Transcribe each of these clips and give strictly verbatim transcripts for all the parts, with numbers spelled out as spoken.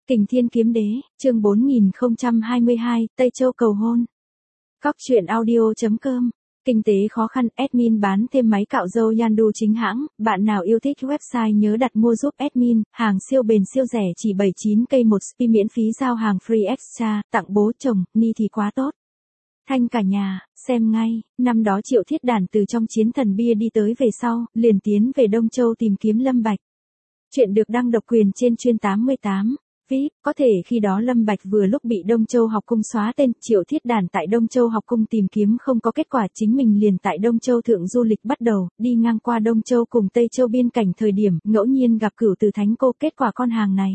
Kình Thiên Kiếm Đế, chương bốn nghìn không trăm hai mươi hai, Tây Châu cầu hôn. Cóc truyện audio chấm com. Kinh tế khó khăn, admin bán thêm máy cạo râu Yandu chính hãng, bạn nào yêu thích website nhớ đặt mua giúp admin, hàng siêu bền siêu rẻ chỉ bảy mươi chín k một spi miễn phí giao hàng free extra, tặng bố chồng, ni thì quá tốt. Thanh cả nhà, xem ngay, năm đó Triệu Thiết Đản từ trong chiến thần bia đi tới về sau, liền tiến về Đông Châu tìm kiếm Lâm Bạch. Chuyện được đăng độc quyền trên chuyên tám mươi tám. vê i pê, có thể khi đó Lâm Bạch vừa lúc bị Đông Châu học cung xóa tên, Triệu Thiết Đản tại Đông Châu học cung tìm kiếm không có kết quả, chính mình liền tại Đông Châu thượng du lịch bắt đầu, đi ngang qua Đông Châu cùng Tây Châu biên cảnh thời điểm, ngẫu nhiên gặp Cửu Từ Thánh Cô, kết quả con hàng này.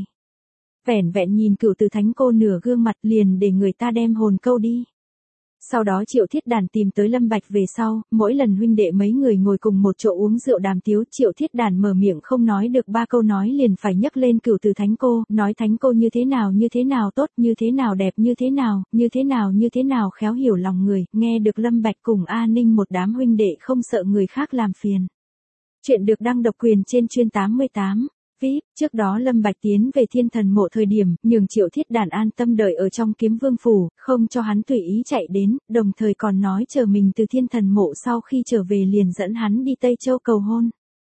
Vẻn vẹn nhìn Cửu Từ Thánh Cô nửa gương mặt liền để người ta đem hồn câu đi. Sau đó Triệu Thiết Đản tìm tới Lâm Bạch về sau, mỗi lần huynh đệ mấy người ngồi cùng một chỗ uống rượu đàm tiếu, Triệu Thiết Đản mở miệng không nói được ba câu nói liền phải nhắc lên Cửu Từ Thánh Cô, nói Thánh Cô như thế nào như thế nào tốt, như thế nào đẹp, như thế nào, như thế nào như thế nào khéo hiểu lòng người, nghe được Lâm Bạch cùng A Ninh một đám huynh đệ không sợ người khác làm phiền. Chuyện được đăng độc quyền trên chuyên tám mươi tám. vê i pê, trước đó Lâm Bạch tiến về Thiên Thần Mộ thời điểm, nhường Triệu Thiết Đản an tâm đợi ở trong Kiếm Vương phủ, không cho hắn tùy ý chạy đến, đồng thời còn nói chờ mình từ Thiên Thần Mộ sau khi trở về liền dẫn hắn đi Tây Châu cầu hôn.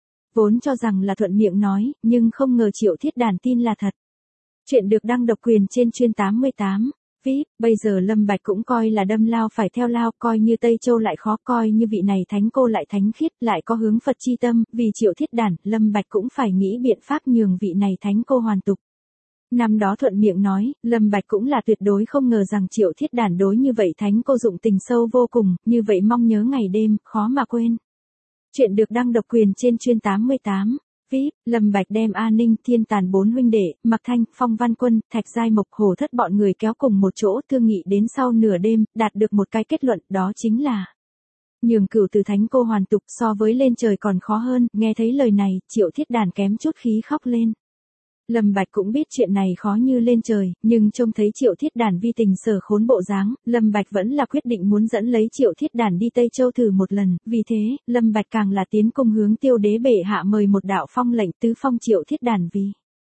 Vốn cho rằng là thuận miệng nói, nhưng không ngờ Triệu Thiết Đản tin là thật. Chuyện được đăng độc quyền trên chuyên tám mươi tám. vê i pê, bây giờ Lâm Bạch cũng coi là đâm lao phải theo lao, coi như Tây Châu lại khó, coi như vị này Thánh Cô lại thánh khiết, lại có hướng Phật chi tâm, vì Triệu Thiết Đản, Lâm Bạch cũng phải nghĩ biện pháp nhường vị này Thánh Cô hoàn tục. Năm đó thuận miệng nói, Lâm Bạch cũng là tuyệt đối không ngờ rằng Triệu Thiết Đản đối như vậy Thánh Cô dụng tình sâu vô cùng, như vậy mong nhớ ngày đêm, khó mà quên. Chuyện được đăng độc quyền trên chuyên tám mươi tám. vê i pê, Lâm Bạch đem A Ninh, Thiên Tàn bốn huynh đệ, Mặc Thanh, Phong Văn Quân, Thạch Giai Mộc, Hổ Thất bọn người kéo cùng một chỗ thương nghị đến sau nửa đêm, đạt được một cái kết luận, đó chính là nhường Cửu Từ Thánh Cô hoàn tục so với lên trời còn khó hơn, nghe thấy lời này, Triệu Thiết Đản kém chút khí khóc lên. Lâm Bạch cũng biết chuyện này khó như lên trời, nhưng trông thấy Triệu Thiết Đản vi tình sở khốn bộ dáng, Lâm Bạch vẫn là quyết định muốn dẫn lấy Triệu Thiết Đản đi Tây Châu thử một lần, vì thế, Lâm Bạch càng là tiến cung hướng Tiêu Đế bệ hạ mời một đạo phong lệnh tứ phong Triệu Thiết Đản vì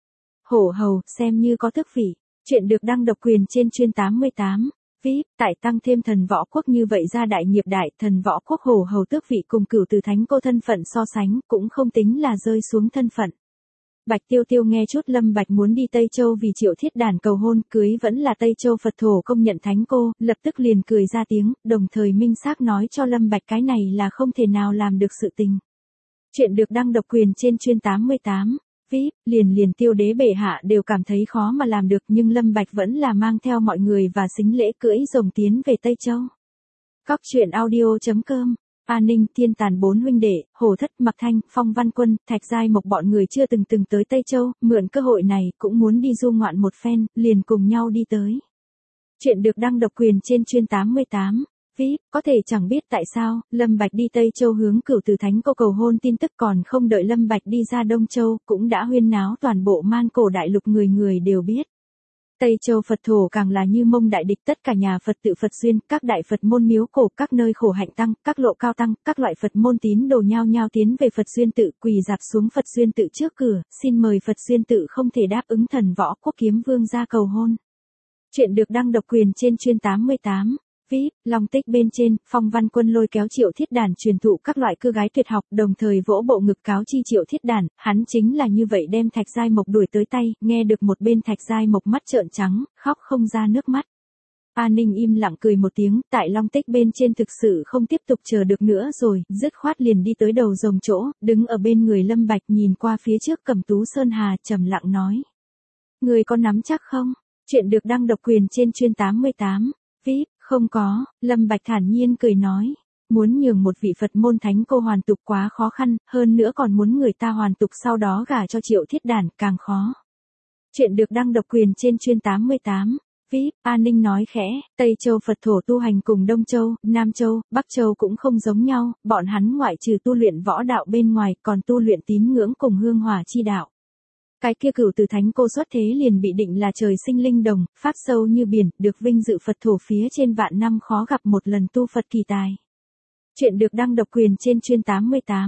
hổ hầu, xem như có tước vị. Chuyện được đăng độc quyền trên chuyên tám mươi tám. vê i pê, tại tăng thêm Thần Võ Quốc như vậy ra đại nghiệp đại, Thần Võ Quốc hổ hầu tước vị cùng Cửu Từ Thánh Cô thân phận so sánh, cũng không tính là rơi xuống thân phận. Bạch Tiêu Tiêu nghe chút Lâm Bạch muốn đi Tây Châu vì Triệu Thiết Đản cầu hôn, cưới vẫn là Tây Châu Phật thổ công nhận Thánh Cô, lập tức liền cười ra tiếng, đồng thời minh xác nói cho Lâm Bạch cái này là không thể nào làm được sự tình. Chuyện được đăng độc quyền trên chuyên tám mươi tám. vê i pê, liền liền Tiêu Đế bệ hạ đều cảm thấy khó mà làm được, nhưng Lâm Bạch vẫn là mang theo mọi người và sính lễ cưỡi rồng tiến về Tây Châu. Cóc truyện audio chấm com. A Ninh, Thiên Tàn bốn huynh đệ, Hổ Thất, Mặc Thanh, Phong Văn Quân, Thạch Giai Mộc bọn người chưa từng từng tới Tây Châu, mượn cơ hội này cũng muốn đi du ngoạn một phen, liền cùng nhau đi tới. Chuyện được đăng độc quyền trên chuyên tám mươi tám. vê i pê, có thể chẳng biết tại sao, Lâm Bạch đi Tây Châu hướng Cửu Từ Thánh Cô cầu hôn tin tức còn không đợi Lâm Bạch đi ra Đông Châu, cũng đã huyên náo toàn bộ Man Cổ đại lục, người người đều biết. Tây Châu Phật thổ càng là như mông đại địch, tất cả nhà Phật tự Phật duyên, các đại Phật môn miếu cổ, các nơi khổ hạnh tăng, các lộ cao tăng, các loại Phật môn tín đồ nhao nhao tiến về Phật duyên tự, quỳ dạp xuống Phật duyên tự trước cửa, xin mời Phật duyên tự không thể đáp ứng Thần Võ Quốc Kiếm Vương ra cầu hôn. Chuyện được đăng độc quyền trên chuyên tám mươi tám. vê i pê, Long Tích bên trên, Phong Văn Quân lôi kéo Triệu Thiết Đản truyền thụ các loại cưa gái tuyệt học, đồng thời vỗ bộ ngực cáo chi Triệu Thiết Đản, hắn chính là như vậy đem Thạch Giai Mộc đuổi tới tay, nghe được một bên Thạch Giai Mộc mắt trợn trắng, khóc không ra nước mắt. A Ninh im lặng cười một tiếng, tại Long Tích bên trên thực sự không tiếp tục chờ được nữa rồi, dứt khoát liền đi tới đầu rồng chỗ, đứng ở bên người Lâm Bạch nhìn qua phía trước Cẩm Tú Sơn Hà, trầm lặng nói: "Người có nắm chắc không?" Chuyện được đăng độc quyền trên chuyên tám mươi tám. vê i pê, không có, Lâm Bạch thản nhiên cười nói, muốn nhường một vị Phật môn Thánh Cô hoàn tục quá khó khăn, hơn nữa còn muốn người ta hoàn tục sau đó gả cho Triệu Thiết Đản càng khó. Chuyện được đăng độc quyền trên chuyên tám mươi tám. vê i pê, A Ninh nói khẽ, Tây Châu Phật thổ tu hành cùng Đông Châu, Nam Châu, Bắc Châu cũng không giống nhau, bọn hắn ngoại trừ tu luyện võ đạo bên ngoài còn tu luyện tín ngưỡng cùng hương hỏa chi đạo. Cái kia Cửu Từ Thánh Cô xuất thế liền bị định là trời sinh linh đồng, pháp sâu như biển, được vinh dự Phật thổ phía trên vạn năm khó gặp một lần tu Phật kỳ tài. Chuyện được đăng độc quyền trên chuyên tám mươi tám.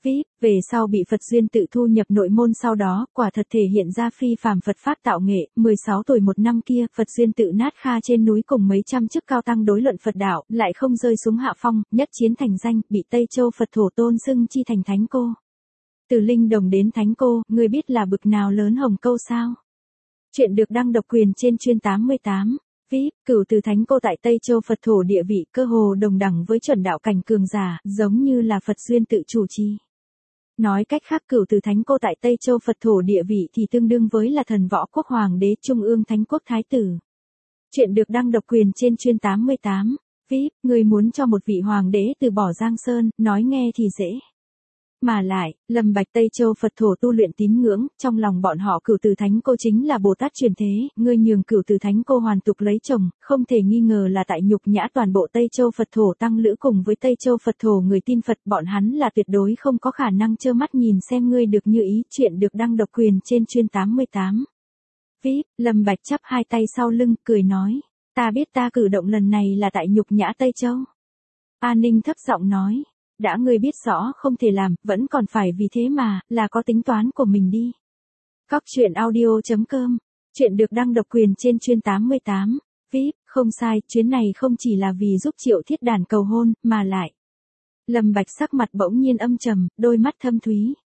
vê i pê, về sau bị Phật duyên tự thu nhập nội môn sau đó, quả thật thể hiện ra phi phàm Phật pháp tạo nghệ, mười sáu tuổi một năm kia, Phật duyên tự nát kha trên núi cùng mấy trăm chức cao tăng đối luận Phật đạo, lại không rơi xuống hạ phong, nhất chiến thành danh, bị Tây Châu Phật thổ tôn xưng chi thành thánh cô. Từ linh đồng đến thánh cô, người biết là bực nào lớn hồng câu sao? Chuyện được đăng độc quyền trên chuyên tám mươi tám. vê i pê, cửu từ thánh cô tại Tây Châu Phật thổ địa vị cơ hồ đồng đẳng với chuẩn đạo cảnh cường giả, giống như là Phật duyên tự chủ trì. Nói cách khác cửu từ thánh cô tại Tây Châu Phật thổ địa vị thì tương đương với là thần võ quốc hoàng đế trung ương thánh quốc thái tử. Chuyện được đăng độc quyền trên chuyên tám mươi tám. vê i pê, người muốn cho một vị hoàng đế từ bỏ Giang Sơn, nói nghe thì dễ. Mà lại, Lâm Bạch Tây Châu Phật thổ tu luyện tín ngưỡng, trong lòng bọn họ cửu từ thánh cô chính là Bồ Tát truyền thế, ngươi nhường cửu từ thánh cô hoàn tục lấy chồng, không thể nghi ngờ là tại nhục nhã toàn bộ Tây Châu Phật thổ tăng lữ cùng với Tây Châu Phật thổ người tin Phật, bọn hắn là tuyệt đối không có khả năng trơ mắt nhìn xem ngươi được như ý. Chuyện được đăng độc quyền trên chuyên tám mươi tám. vê i pê, Lâm Bạch chắp hai tay sau lưng, cười nói, ta biết ta cử động lần này là tại nhục nhã Tây Châu. An Ninh thấp giọng nói, đã ngươi biết rõ không thể làm, vẫn còn phải vì thế mà, là có tính toán của mình đi. Cóc truyện audio chấm com, chuyện được đăng độc quyền trên chuyên tám mươi tám. vê i pê, không sai, chuyến này không chỉ là vì giúp Triệu Thiết Đàn cầu hôn, mà lại. Lâm Bạch sắc mặt bỗng nhiên âm trầm, đôi mắt thâm thúy.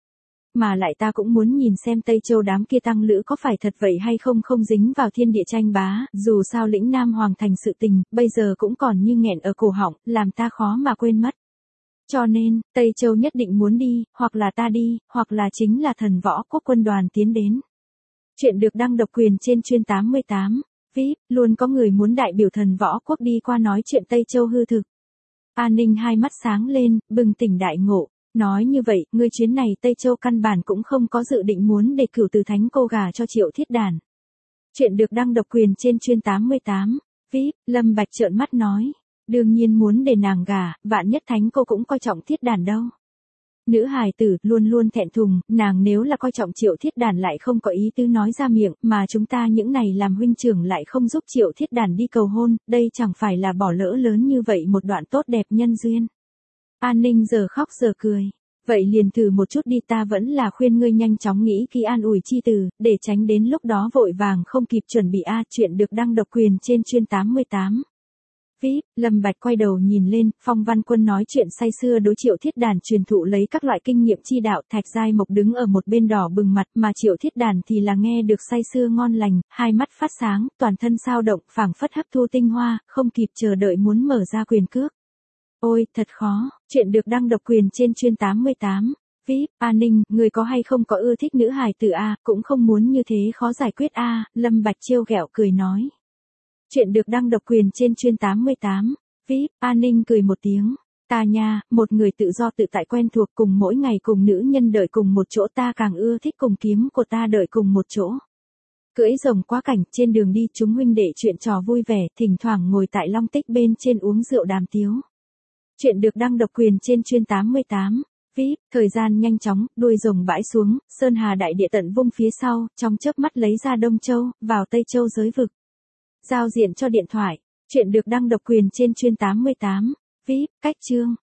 Mà lại ta cũng muốn nhìn xem Tây Châu đám kia tăng lữ có phải thật vậy hay không không dính vào thiên địa tranh bá, dù sao lĩnh Nam Hoàng thành sự tình, bây giờ cũng còn như nghẹn ở cổ họng, làm ta khó mà quên mất. Cho nên, Tây Châu nhất định muốn đi, hoặc là ta đi, hoặc là chính là thần võ quốc quân đoàn tiến đến. Chuyện được đăng độc quyền trên chuyên tám mươi tám. vê i pê, luôn có người muốn đại biểu thần võ quốc đi qua nói chuyện Tây Châu hư thực. An Ninh hai mắt sáng lên, bừng tỉnh đại ngộ. Nói như vậy, ngươi chuyến này Tây Châu căn bản cũng không có dự định muốn để cửu từ thánh cô gà cho Triệu Thiết Đàn. Chuyện được đăng độc quyền trên chuyên tám mươi tám. vê i pê, Lâm Bạch trợn mắt nói. Đương nhiên muốn để nàng gả, vạn nhất thánh cô cũng coi trọng Thiết Đàn đâu. Nữ hài tử luôn luôn thẹn thùng, nàng nếu là coi trọng Triệu Thiết Đàn lại không có ý tứ nói ra miệng, mà chúng ta những này làm huynh trưởng lại không giúp Triệu Thiết Đàn đi cầu hôn, đây chẳng phải là bỏ lỡ lớn như vậy một đoạn tốt đẹp nhân duyên. An Ninh giờ khóc giờ cười. Vậy liền thử một chút đi, ta vẫn là khuyên ngươi nhanh chóng nghĩ kỹ an ủi chi từ, để tránh đến lúc đó vội vàng không kịp chuẩn bị a. Chuyện được đăng độc quyền trên chuyên tám mươi tám. vê i pê, Lâm Bạch quay đầu nhìn lên, Phong Văn Quân nói chuyện say sưa đối Triệu Thiết Đàn truyền thụ lấy các loại kinh nghiệm chi đạo, Thạch Giai Mộc đứng ở một bên đỏ bừng mặt, mà Triệu Thiết Đàn thì là nghe được say sưa ngon lành, hai mắt phát sáng, toàn thân sao động, phảng phất hấp thu tinh hoa, không kịp chờ đợi muốn mở ra quyền cước. Ôi, thật khó. Chuyện được đăng độc quyền trên chuyên tám mươi tám. vê i pê, An Ninh, người có hay không có ưa thích nữ hài tử a, cũng không muốn như thế khó giải quyết a. Lâm Bạch trêu ghẹo cười nói. Chuyện được đăng độc quyền trên chuyên tám mươi tám. vê i pê, An Ninh cười một tiếng. Ta nha, một người tự do tự tại quen thuộc cùng mỗi ngày cùng nữ nhân đợi cùng một chỗ, ta càng ưa thích cùng kiếm của ta đợi cùng một chỗ. Cưỡi rồng quá cảnh, trên đường đi chúng huynh đệ chuyện trò vui vẻ, thỉnh thoảng ngồi tại long tích bên trên uống rượu đàm tiếu. Chuyện được đăng độc quyền trên chuyên tám mươi tám. vê i pê, thời gian nhanh chóng, đuôi rồng bãi xuống, Sơn Hà đại địa tận vung phía sau, trong chớp mắt lấy ra Đông Châu, vào Tây Châu giới vực. Giao diện cho điện thoại. Chuyện được đăng độc quyền trên chuyên tám mươi tám. vê i pê, cách chương.